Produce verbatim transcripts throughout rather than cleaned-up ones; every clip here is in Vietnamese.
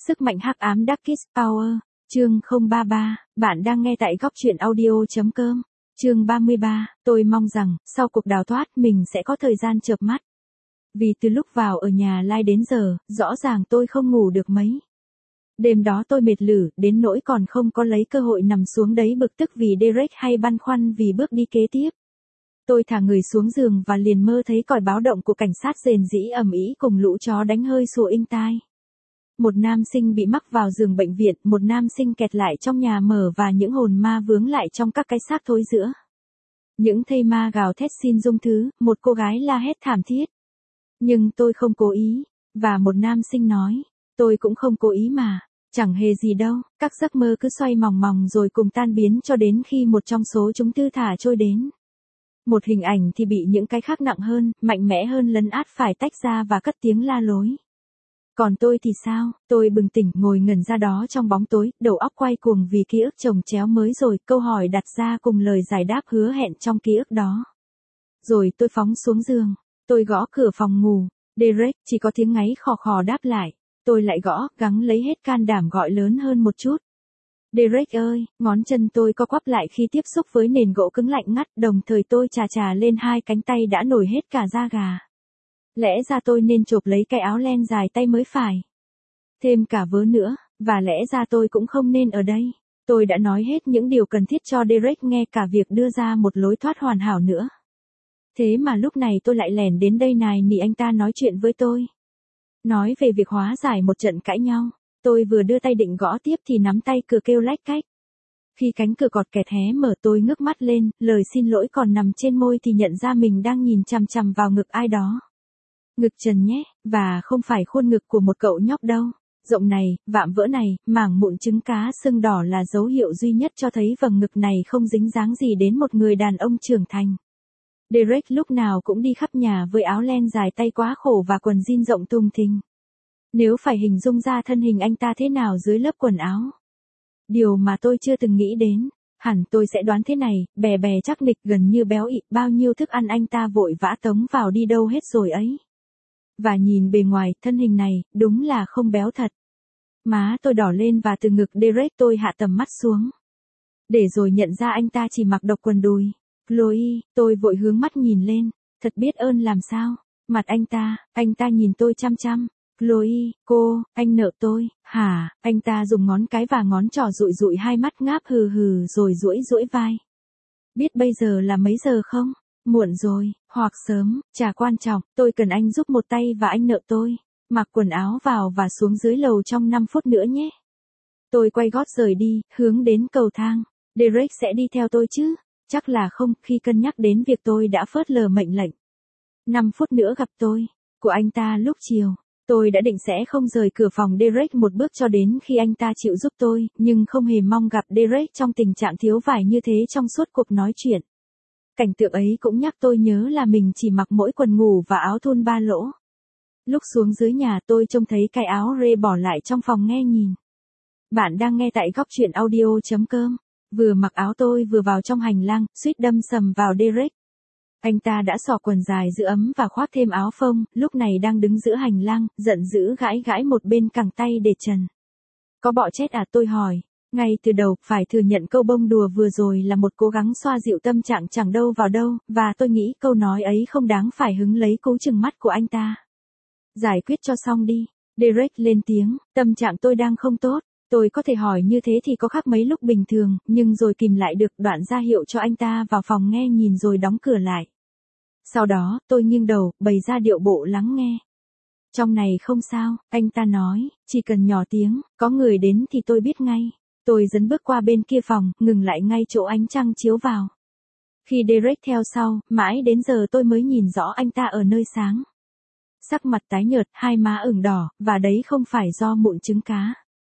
Sức mạnh hắc ám Darkest Power, chương không ba ba, bạn đang nghe tại góc truyện audio.com. Chương ba mươi ba, tôi mong rằng, sau cuộc đào thoát mình sẽ có thời gian chợp mắt. Vì từ lúc vào ở nhà Lai đến giờ, rõ ràng tôi không ngủ được mấy. Đêm đó tôi mệt lử, đến nỗi còn không có lấy cơ hội nằm xuống đấy bực tức vì Derek hay băn khoăn vì bước đi kế tiếp. Tôi thả người xuống giường và liền mơ thấy còi báo động của cảnh sát rền rĩ ầm ĩ cùng lũ chó đánh hơi sủa inh tai. Một nam sinh bị mắc vào giường bệnh viện, một nam sinh kẹt lại trong nhà mở và những hồn ma vướng lại trong các cái xác thối rữa. Những thây ma gào thét xin dung thứ, một cô gái la hét thảm thiết. Nhưng tôi không cố ý, và một nam sinh nói, tôi cũng không cố ý mà, chẳng hề gì đâu, các giấc mơ cứ xoay mòng mòng rồi cùng tan biến cho đến khi một trong số chúng tư thả trôi đến. Một hình ảnh thì bị những cái khác nặng hơn, mạnh mẽ hơn lấn át phải tách ra và cất tiếng la lối. Còn tôi thì sao, tôi bừng tỉnh ngồi ngẩn ra đó trong bóng tối, đầu óc quay cuồng vì ký ức chồng chéo mới rồi, câu hỏi đặt ra cùng lời giải đáp hứa hẹn trong ký ức đó. Rồi tôi phóng xuống giường, tôi gõ cửa phòng ngủ, Derek chỉ có tiếng ngáy khò khò đáp lại, tôi lại gõ, gắng lấy hết can đảm gọi lớn hơn một chút. Derek ơi, ngón chân tôi co quắp lại khi tiếp xúc với nền gỗ cứng lạnh ngắt, đồng thời tôi chà chà lên hai cánh tay đã nổi hết cả da gà. Lẽ ra tôi nên chộp lấy cái áo len dài tay mới phải. Thêm cả vớ nữa, và lẽ ra tôi cũng không nên ở đây. Tôi đã nói hết những điều cần thiết cho Derek nghe cả việc đưa ra một lối thoát hoàn hảo nữa. Thế mà lúc này tôi lại lẻn đến đây nài nỉ anh ta nói chuyện với tôi. Nói về việc hóa giải một trận cãi nhau. Tôi vừa đưa tay định gõ tiếp thì nắm tay cửa kêu lách cách. Khi cánh cửa cọt kẹt hé mở tôi ngước mắt lên, lời xin lỗi còn nằm trên môi thì nhận ra mình đang nhìn chằm chằm vào ngực ai đó. Ngực trần nhé, và không phải khuôn ngực của một cậu nhóc đâu. Rộng này, vạm vỡ này, mảng mụn trứng cá sưng đỏ là dấu hiệu duy nhất cho thấy vầng ngực này không dính dáng gì đến một người đàn ông trưởng thành. Derek lúc nào cũng đi khắp nhà với áo len dài tay quá khổ và quần jean rộng thùng thình. Nếu phải hình dung ra thân hình anh ta thế nào dưới lớp quần áo. Điều mà tôi chưa từng nghĩ đến, hẳn tôi sẽ đoán thế này, bè bè chắc nịch gần như béo ị, bao nhiêu thức ăn anh ta vội vã tống vào đi đâu hết rồi ấy. Và nhìn bề ngoài, thân hình này, đúng là không béo thật. Má tôi đỏ lên và từ ngực Derek tôi hạ tầm mắt xuống. Để rồi nhận ra anh ta chỉ mặc độc quần đùi. Chloe, tôi vội hướng mắt nhìn lên, thật biết ơn làm sao. Mặt anh ta, anh ta nhìn tôi chăm chăm. Chloe, cô, anh nợ tôi, hả, anh ta dùng ngón cái và ngón trỏ dụi dụi hai mắt ngáp hừ hừ rồi duỗi duỗi vai. Biết bây giờ là mấy giờ không? Muộn rồi, hoặc sớm, chả quan trọng, tôi cần anh giúp một tay và anh nợ tôi. Mặc quần áo vào và xuống dưới lầu trong năm phút nữa nhé. Tôi quay gót rời đi, hướng đến cầu thang. Derek sẽ đi theo tôi chứ? Chắc là không, khi cân nhắc đến việc tôi đã phớt lờ mệnh lệnh. năm phút nữa gặp tôi, của anh ta lúc chiều. Tôi đã định sẽ không rời cửa phòng Derek một bước cho đến khi anh ta chịu giúp tôi, nhưng không hề mong gặp Derek trong tình trạng thiếu vải như thế trong suốt cuộc nói chuyện. Cảnh tượng ấy cũng nhắc tôi nhớ là mình chỉ mặc mỗi quần ngủ và áo thun ba lỗ. Lúc xuống dưới nhà tôi trông thấy cái áo Ray bỏ lại trong phòng nghe nhìn. Bạn đang nghe tại góc truyện audio.com. Vừa mặc áo tôi vừa vào trong hành lang, suýt đâm sầm vào Derek. Anh ta đã xỏ quần dài giữ ấm và khoác thêm áo phông, lúc này đang đứng giữa hành lang, giận dữ gãi gãi một bên cẳng tay để trần. Có bọ chết à, tôi hỏi. Ngay từ đầu, phải thừa nhận câu bông đùa vừa rồi là một cố gắng xoa dịu tâm trạng chẳng đâu vào đâu, và tôi nghĩ câu nói ấy không đáng phải hứng lấy cú chừng mắt của anh ta. Giải quyết cho xong đi. Derek lên tiếng, tâm trạng tôi đang không tốt. Tôi có thể hỏi như thế thì có khác mấy lúc bình thường, nhưng rồi kìm lại được, đoạn ra hiệu cho anh ta vào phòng nghe nhìn rồi đóng cửa lại. Sau đó, tôi nghiêng đầu, bày ra điệu bộ lắng nghe. Trong này không sao, anh ta nói, chỉ cần nhỏ tiếng, có người đến thì tôi biết ngay. Tôi dấn bước qua bên kia phòng, ngừng lại ngay chỗ ánh trăng chiếu vào. Khi Derek theo sau, mãi đến giờ tôi mới nhìn rõ anh ta ở nơi sáng. Sắc mặt tái nhợt, hai má ửng đỏ, và đấy không phải do mụn trứng cá.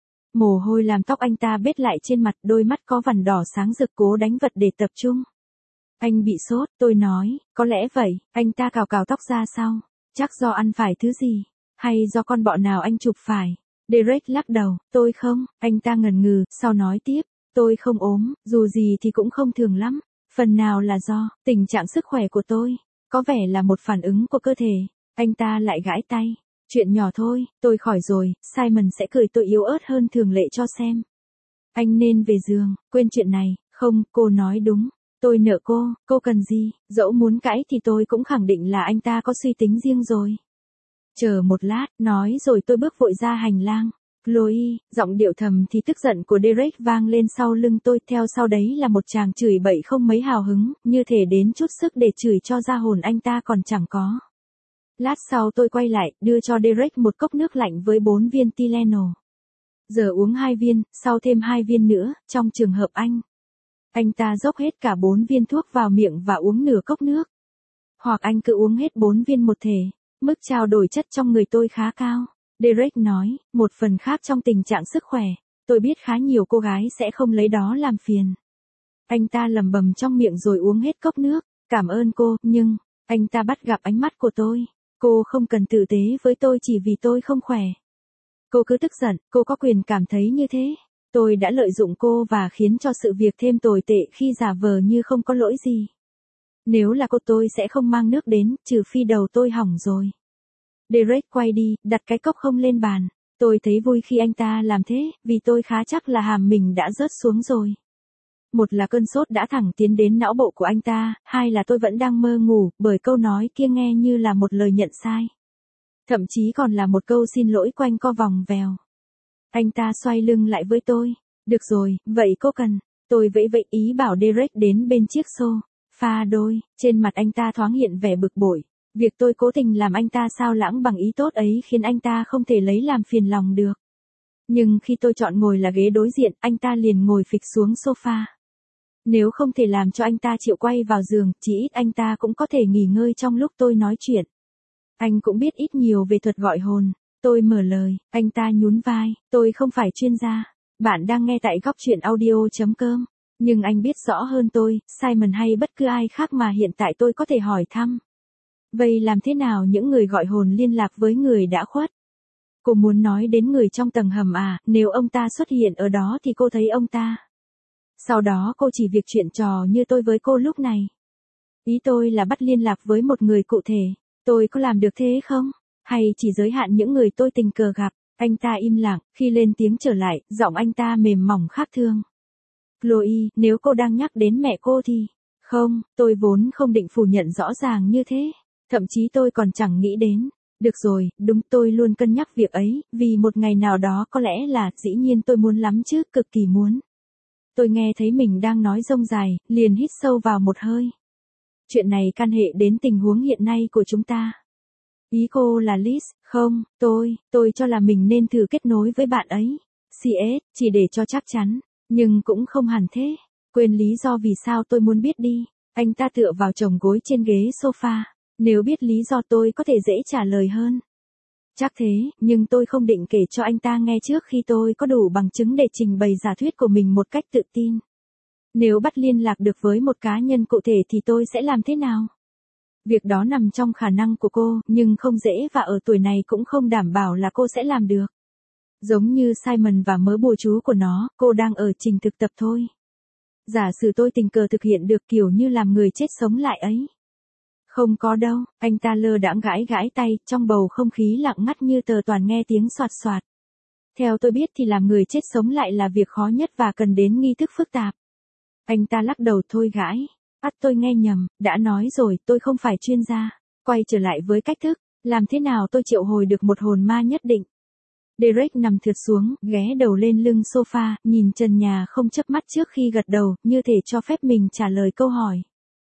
Mồ hôi làm tóc anh ta bết lại trên mặt, đôi mắt có vằn đỏ sáng rực cố đánh vật để tập trung. Anh bị sốt, tôi nói, có lẽ vậy, anh ta cào cào tóc ra sau. Chắc do ăn phải thứ gì, hay do con bọ nào anh chụp phải. Derek lắc đầu, tôi không, anh ta ngần ngừ, sau nói tiếp, tôi không ốm, dù gì thì cũng không thường lắm. Phần nào là do tình trạng sức khỏe của tôi, có vẻ là một phản ứng của cơ thể. Anh ta lại gãi tay. Chuyện nhỏ thôi, tôi khỏi rồi, Simon sẽ cười tôi yếu ớt hơn thường lệ cho xem. Anh nên về giường, quên chuyện này, không, cô nói đúng. Tôi nợ cô, cô cần gì, dẫu muốn cãi thì tôi cũng khẳng định là anh ta có suy tính riêng rồi. Chờ một lát, nói rồi tôi bước vội ra hành lang. Chloe, giọng điệu thầm thì tức giận của Derek vang lên sau lưng tôi, theo sau đấy là một tràng chửi bậy không mấy hào hứng, như thể đến chút sức để chửi cho ra hồn anh ta còn chẳng có. Lát sau tôi quay lại, đưa cho Derek một cốc nước lạnh với bốn viên Tylenol. Giờ uống hai viên, sau thêm hai viên nữa, trong trường hợp anh. Anh ta dốc hết cả bốn viên thuốc vào miệng và uống nửa cốc nước. Hoặc anh cứ uống hết bốn viên một thể. Mức trao đổi chất trong người tôi khá cao. Derek nói, một phần khác trong tình trạng sức khỏe. Tôi biết khá nhiều cô gái sẽ không lấy đó làm phiền. Anh ta lẩm bẩm trong miệng rồi uống hết cốc nước. Cảm ơn cô, nhưng, anh ta bắt gặp ánh mắt của tôi. Cô không cần tử tế với tôi chỉ vì tôi không khỏe. Cô cứ tức giận, cô có quyền cảm thấy như thế. Tôi đã lợi dụng cô và khiến cho sự việc thêm tồi tệ khi giả vờ như không có lỗi gì. Nếu là cô tôi sẽ không mang nước đến, trừ phi đầu tôi hỏng rồi. Derek quay đi, đặt cái cốc không lên bàn. Tôi thấy vui khi anh ta làm thế, vì tôi khá chắc là hàm mình đã rớt xuống rồi. Một là cơn sốt đã thẳng tiến đến não bộ của anh ta, hai là tôi vẫn đang mơ ngủ, bởi câu nói kia nghe như là một lời nhận sai. Thậm chí còn là một câu xin lỗi quanh co vòng vèo. Anh ta xoay lưng lại với tôi. Được rồi, vậy cô cần. Tôi vẫy vẫy ý bảo Derek đến bên chiếc sofa đôi. Trên mặt anh ta thoáng hiện vẻ bực bội. Việc tôi cố tình làm anh ta sao lãng bằng ý tốt ấy khiến anh ta không thể lấy làm phiền lòng được. Nhưng khi tôi chọn ngồi là ghế đối diện, anh ta liền ngồi phịch xuống sofa. Nếu không thể làm cho anh ta chịu quay vào giường, chỉ ít anh ta cũng có thể nghỉ ngơi trong lúc tôi nói chuyện. Anh cũng biết ít nhiều về thuật gọi hồn. Tôi mở lời, anh ta nhún vai, tôi không phải chuyên gia. Bạn đang nghe tại góc chuyện audio chấm com. Nhưng anh biết rõ hơn tôi, Simon hay bất cứ ai khác mà hiện tại tôi có thể hỏi thăm. Vậy làm thế nào những người gọi hồn liên lạc với người đã khuất? Cô muốn nói đến người trong tầng hầm à, nếu ông ta xuất hiện ở đó thì cô thấy ông ta. Sau đó cô chỉ việc chuyện trò như tôi với cô lúc này. Ý tôi là bắt liên lạc với một người cụ thể. Tôi có làm được thế không? Hay chỉ giới hạn những người tôi tình cờ gặp? Anh ta im lặng, khi lên tiếng trở lại, giọng anh ta mềm mỏng khác thường. Chloe, nếu cô đang nhắc đến mẹ cô thì... Không, tôi vốn không định phủ nhận rõ ràng như thế. Thậm chí tôi còn chẳng nghĩ đến. Được rồi, đúng, tôi luôn cân nhắc việc ấy, vì một ngày nào đó có lẽ là, dĩ nhiên tôi muốn lắm chứ, cực kỳ muốn. Tôi nghe thấy mình đang nói rông dài, liền hít sâu vào một hơi. Chuyện này can hệ đến tình huống hiện nay của chúng ta. Ý cô là Liz, không, tôi, tôi cho là mình nên thử kết nối với bạn ấy. xê ét, chỉ để cho chắc chắn, nhưng cũng không hẳn thế. Quên lý do vì sao tôi muốn biết đi. Anh ta tựa vào chồng gối trên ghế sofa. Nếu biết lý do tôi có thể dễ trả lời hơn. Chắc thế, nhưng tôi không định kể cho anh ta nghe trước khi tôi có đủ bằng chứng để trình bày giả thuyết của mình một cách tự tin. Nếu bắt liên lạc được với một cá nhân cụ thể thì tôi sẽ làm thế nào? Việc đó nằm trong khả năng của cô, nhưng không dễ và ở tuổi này cũng không đảm bảo là cô sẽ làm được. Giống như Simon và mớ bùa chú của nó, cô đang ở trình thực tập thôi. Giả sử tôi tình cờ thực hiện được kiểu như làm người chết sống lại ấy. Không có đâu, anh ta lơ đãng gãi gãi tay, trong bầu không khí lặng ngắt như tờ toàn nghe tiếng soạt soạt. Theo tôi biết thì làm người chết sống lại là việc khó nhất và cần đến nghi thức phức tạp. Anh ta lắc đầu thôi gãi. Ắt tôi nghe nhầm, đã nói rồi, tôi không phải chuyên gia. Quay trở lại với cách thức, làm thế nào tôi triệu hồi được một hồn ma nhất định. Derek nằm thượt xuống, ghé đầu lên lưng sofa, nhìn trần nhà không chớp mắt trước khi gật đầu, như thể cho phép mình trả lời câu hỏi.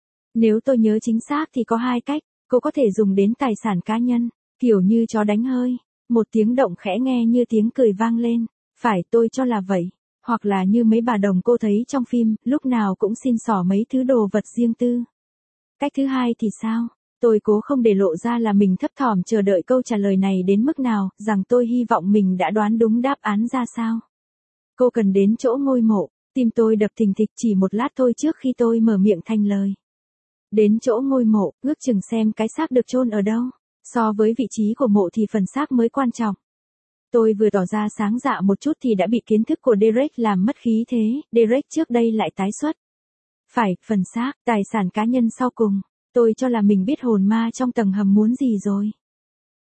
Nếu tôi nhớ chính xác thì có hai cách, cô có thể dùng đến tài sản cá nhân, kiểu như chó đánh hơi. Một tiếng động khẽ nghe như tiếng cười vang lên. Phải, tôi cho là vậy. Hoặc là như mấy bà đồng cô thấy trong phim, lúc nào cũng xin xỏ mấy thứ đồ vật riêng tư. Cách thứ hai thì sao? Tôi cố không để lộ ra là mình thấp thỏm chờ đợi câu trả lời này đến mức nào, rằng tôi hy vọng mình đã đoán đúng đáp án ra sao. Cô cần đến chỗ ngôi mộ, tim tôi đập thình thịch chỉ một lát thôi trước khi tôi mở miệng thành lời. Đến chỗ ngôi mộ, ước chừng xem cái xác được chôn ở đâu. So với vị trí của mộ thì phần xác mới quan trọng. Tôi vừa tỏ ra sáng dạ một chút thì đã bị kiến thức của Derek làm mất khí thế, Derek trước đây lại tái xuất. Phải, phần xác, tài sản cá nhân sau cùng. Tôi cho là mình biết hồn ma trong tầng hầm muốn gì rồi.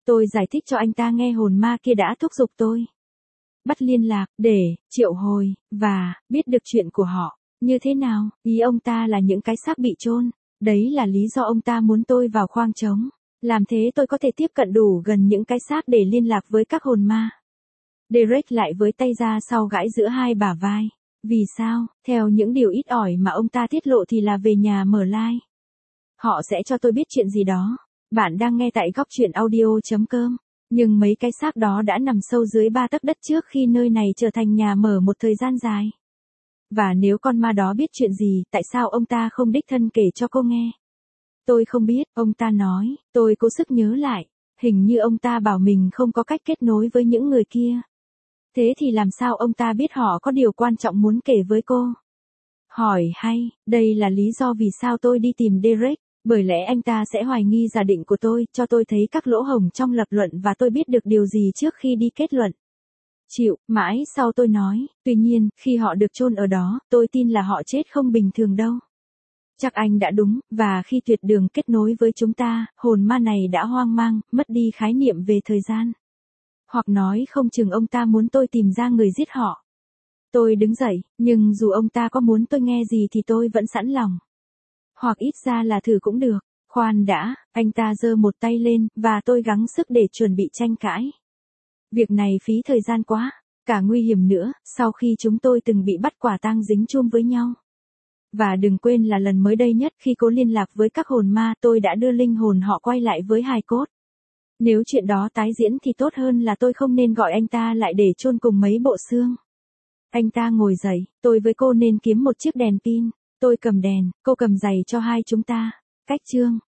Tôi giải thích cho anh ta nghe hồn ma kia đã thúc giục tôi bắt liên lạc, để triệu hồi, và biết được chuyện của họ. Như thế nào, ý ông ta là những cái xác bị chôn. Đấy là lý do ông ta muốn tôi vào khoang trống. Làm thế tôi có thể tiếp cận đủ gần những cái xác để liên lạc với các hồn ma. Derek lại với tay ra sau gãi giữa hai bả vai. Vì sao, theo những điều ít ỏi mà ông ta tiết lộ thì là về nhà mở live. Họ sẽ cho tôi biết chuyện gì đó. Bạn đang nghe tại góc truyện audio chấm com. Nhưng mấy cái xác đó đã nằm sâu dưới ba tấc đất trước khi nơi này trở thành nhà mở một thời gian dài. Và nếu con ma đó biết chuyện gì, tại sao ông ta không đích thân kể cho cô nghe? Tôi không biết, ông ta nói. Tôi cố sức nhớ lại. Hình như ông ta bảo mình không có cách kết nối với những người kia. Thế thì làm sao ông ta biết họ có điều quan trọng muốn kể với cô? Hỏi hay, đây là lý do vì sao tôi đi tìm Derek. Bởi lẽ anh ta sẽ hoài nghi giả định của tôi, cho tôi thấy các lỗ hổng trong lập luận và tôi biết được điều gì trước khi đi kết luận. Chịu, mãi sau tôi nói, tuy nhiên, khi họ được chôn ở đó, tôi tin là họ chết không bình thường đâu. Chắc anh đã đúng, và khi tuyệt đường kết nối với chúng ta, hồn ma này đã hoang mang, mất đi khái niệm về thời gian. Hoặc nói không chừng ông ta muốn tôi tìm ra người giết họ. Tôi đứng dậy, nhưng dù ông ta có muốn tôi nghe gì thì tôi vẫn sẵn lòng. Hoặc ít ra là thử cũng được. Khoan đã, anh ta giơ một tay lên, và tôi gắng sức để chuẩn bị tranh cãi. Việc này phí thời gian quá, cả nguy hiểm nữa, sau khi chúng tôi từng bị bắt quả tang dính chum với nhau. Và đừng quên là lần mới đây nhất khi cố liên lạc với các hồn ma tôi đã đưa linh hồn họ quay lại với hài cốt. Nếu chuyện đó tái diễn thì tốt hơn là tôi không nên gọi anh ta lại để chôn cùng mấy bộ xương. Anh ta ngồi dậy, tôi với cô nên kiếm một chiếc đèn pin. Tôi cầm đèn, cô cầm giày cho hai chúng ta. Cách chương.